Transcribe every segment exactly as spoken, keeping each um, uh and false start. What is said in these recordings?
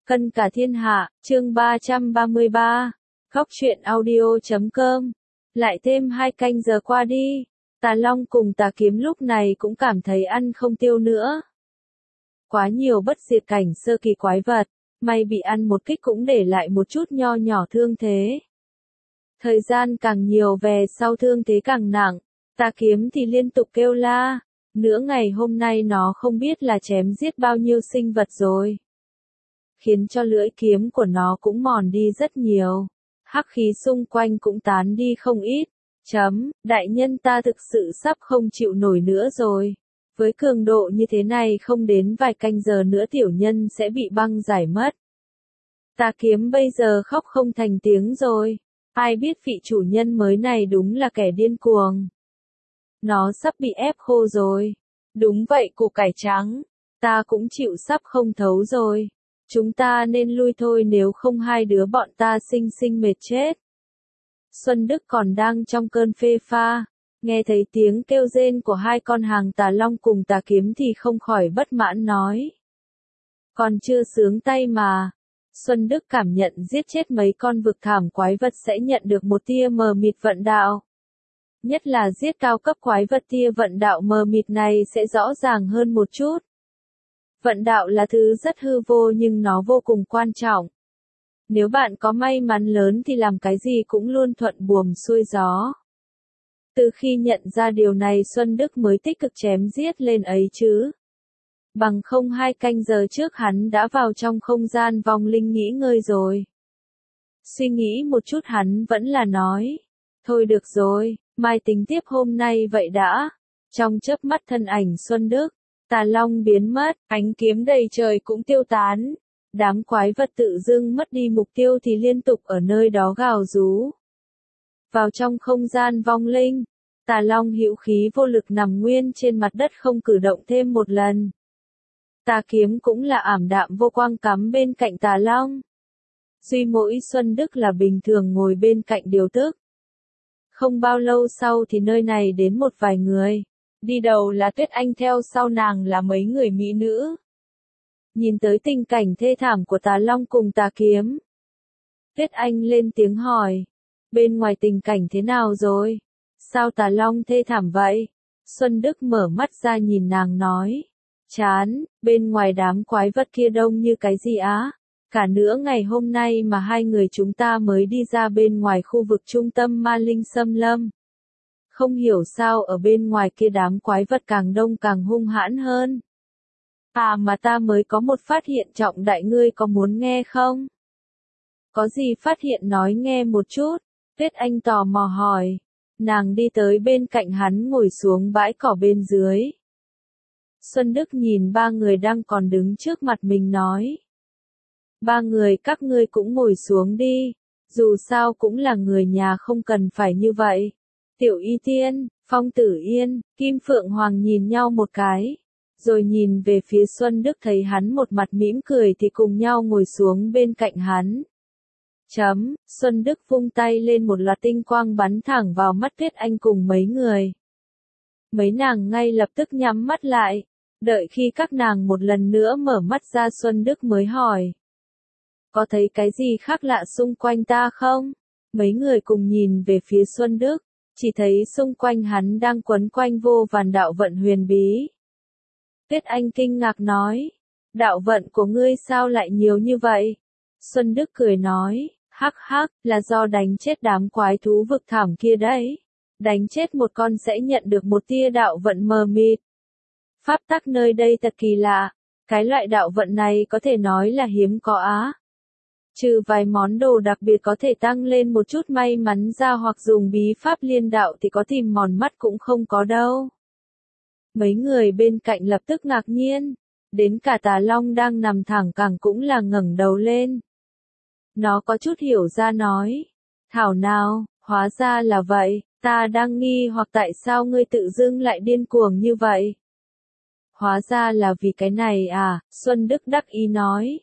Cân cả thiên hạ, chương ba trăm ba mươi ba, Góc truyện audio chấm com. Lại thêm hai canh giờ qua đi, Tà Long cùng Tà Kiếm lúc này cũng cảm thấy ăn không tiêu nữa. Quá nhiều bất diệt cảnh sơ kỳ quái vật, may bị ăn một kích cũng để lại một chút nho nhỏ thương thế. Thời gian càng nhiều về sau thương thế càng nặng, Tà Kiếm thì liên tục kêu la, nửa ngày hôm nay nó không biết là chém giết bao nhiêu sinh vật rồi. Khiến cho lưỡi kiếm của nó cũng mòn đi rất nhiều. Hắc khí xung quanh cũng tán đi không ít. Chấm, đại nhân ta thực sự sắp không chịu nổi nữa rồi. Với cường độ như thế này không đến vài canh giờ nữa tiểu nhân sẽ bị băng giải mất. Tà Kiếm bây giờ khóc không thành tiếng rồi. Ai biết vị chủ nhân mới này đúng là kẻ điên cuồng. Nó sắp bị ép khô rồi. Đúng vậy củ cải trắng. Ta cũng chịu sắp không thấu rồi. Chúng ta nên lui thôi nếu không hai đứa bọn ta sinh sinh mệt chết. Xuân Đức còn đang trong cơn phê pha, nghe thấy tiếng kêu rên của hai con hàng Tà Long cùng Tà Kiếm thì không khỏi bất mãn nói. Còn chưa sướng tay mà. Xuân Đức cảm nhận giết chết mấy con vực thảm quái vật sẽ nhận được một tia mờ mịt vận đạo. Nhất là giết cao cấp quái vật tia vận đạo mờ mịt này sẽ rõ ràng hơn một chút. Vận đạo là thứ rất hư vô nhưng nó vô cùng quan trọng. Nếu bạn có may mắn lớn thì làm cái gì cũng luôn thuận buồm xuôi gió. Từ khi nhận ra điều này Xuân Đức mới tích cực chém giết lên ấy chứ. Bằng không hai canh giờ trước hắn đã vào trong không gian vong linh nghỉ ngơi rồi. Suy nghĩ một chút hắn vẫn là nói. Thôi được rồi, mai tính tiếp hôm nay vậy đã. Trong chớp mắt thân ảnh Xuân Đức, Tà Long biến mất, ánh kiếm đầy trời cũng tiêu tán. Đám quái vật tự dưng mất đi mục tiêu thì liên tục ở nơi đó gào rú. Vào trong không gian vong linh, Tà Long hữu khí vô lực nằm nguyên trên mặt đất không cử động thêm một lần. Tà Kiếm cũng là ảm đạm vô quang cắm bên cạnh Tà Long. Duy mỗi Xuân Đức là bình thường ngồi bên cạnh điều tức. Không bao lâu sau thì nơi này đến một vài người. Đi đầu là Tuyết Anh theo sau nàng là mấy người mỹ nữ. Nhìn tới tình cảnh thê thảm của Tà Long cùng Tà Kiếm. Tuyết Anh lên tiếng hỏi. Bên ngoài tình cảnh thế nào rồi? Sao Tà Long thê thảm vậy? Xuân Đức mở mắt ra nhìn nàng nói. Chán, bên ngoài đám quái vật kia đông như cái gì á? Cả nửa ngày hôm nay mà hai người chúng ta mới đi ra bên ngoài khu vực trung tâm Ma Linh Xâm Lâm. Không hiểu sao ở bên ngoài kia đám quái vật càng đông càng hung hãn hơn. À mà ta mới có một phát hiện trọng đại ngươi có muốn nghe không? Có gì phát hiện nói nghe một chút, Tuyết Anh tò mò hỏi. Nàng đi tới bên cạnh hắn ngồi xuống bãi cỏ bên dưới. Xuân Đức nhìn ba người đang còn đứng trước mặt mình nói. Ba người các ngươi cũng ngồi xuống đi, dù sao cũng là người nhà không cần phải như vậy. Tiểu Y Tiên, Phong Tử Yên, Kim Phượng Hoàng nhìn nhau một cái, rồi nhìn về phía Xuân Đức thấy hắn một mặt mỉm cười thì cùng nhau ngồi xuống bên cạnh hắn. Chấm, Xuân Đức vung tay lên một loạt tinh quang bắn thẳng vào mắt Tuyết Anh cùng mấy người. Mấy nàng ngay lập tức nhắm mắt lại, đợi khi các nàng một lần nữa mở mắt ra Xuân Đức mới hỏi. Có thấy cái gì khác lạ xung quanh ta không? Mấy người cùng nhìn về phía Xuân Đức. Chỉ thấy xung quanh hắn đang quấn quanh vô vàn đạo vận huyền bí. Tuyết Anh kinh ngạc nói, đạo vận của ngươi sao lại nhiều như vậy? Xuân Đức cười nói, hắc hắc, là do đánh chết đám quái thú vực thảm kia đấy. Đánh chết một con sẽ nhận được một tia đạo vận mờ mịt. Pháp tắc nơi đây thật kỳ lạ, cái loại đạo vận này có thể nói là hiếm có á. Trừ vài món đồ đặc biệt có thể tăng lên một chút may mắn ra hoặc dùng bí pháp liên đạo thì có tìm mòn mắt cũng không có đâu. Mấy người bên cạnh lập tức ngạc nhiên, đến cả Tà Long đang nằm thẳng cẳng cũng là ngẩng đầu lên. Nó có chút hiểu ra nói, thảo nào, hóa ra là vậy, ta đang nghi hoặc tại sao ngươi tự dưng lại điên cuồng như vậy. Hóa ra là vì cái này à, Xuân Đức đắc ý nói.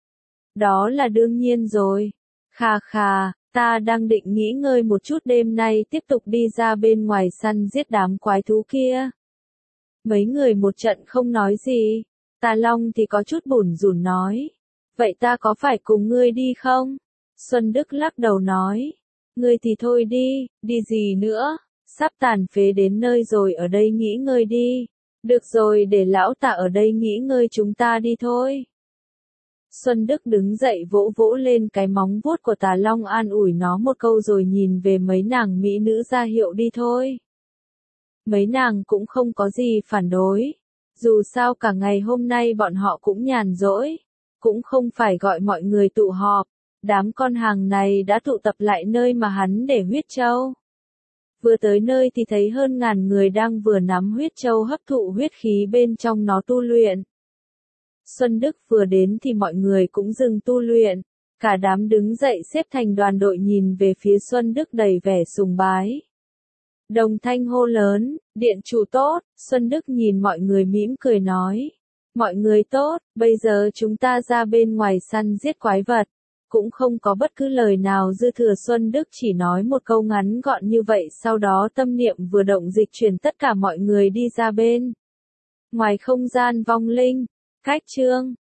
Đó là đương nhiên rồi. Khà khà, ta đang định nghỉ ngơi một chút đêm nay tiếp tục đi ra bên ngoài săn giết đám quái thú kia. Mấy người một trận không nói gì. Tà Long thì có chút bủn rủn nói. Vậy ta có phải cùng ngươi đi không? Xuân Đức lắc đầu nói. Ngươi thì thôi đi, đi gì nữa, sắp tàn phế đến nơi rồi, ở đây nghỉ ngơi đi. Được rồi, để lão ta ở đây nghỉ ngơi, chúng ta đi thôi. Xuân Đức đứng dậy vỗ vỗ lên cái móng vuốt của Tà Long, an ủi nó một câu rồi nhìn về mấy nàng mỹ nữ ra hiệu đi thôi. Mấy nàng cũng không có gì phản đối. Dù sao cả ngày hôm nay bọn họ cũng nhàn rỗi, cũng không phải gọi mọi người tụ họp. Đám con hàng này đã tụ tập lại nơi mà hắn để huyết châu. Vừa tới nơi thì thấy hơn ngàn người đang vừa nắm huyết châu hấp thụ huyết khí bên trong nó tu luyện. Xuân Đức vừa đến thì mọi người cũng dừng tu luyện. Cả đám đứng dậy xếp thành đoàn đội nhìn về phía Xuân Đức đầy vẻ sùng bái. Đồng thanh hô lớn, điện chủ tốt. Xuân Đức nhìn mọi người mỉm cười nói. Mọi người tốt, bây giờ chúng ta ra bên ngoài săn giết quái vật. Cũng không có bất cứ lời nào dư thừa, Xuân Đức chỉ nói một câu ngắn gọn như vậy, sau đó tâm niệm vừa động dịch chuyển tất cả mọi người đi ra bên ngoài không gian vong linh. Cách chương